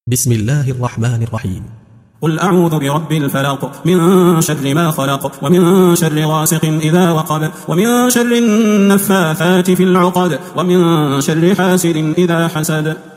بسم الله الرحمن الرحيم. قل أعوذ برب الفلق من شر ما خلق ومن شر غاسق إذا وقب ومن شر النفاثات في العقد ومن شر حاسد إذا حسد.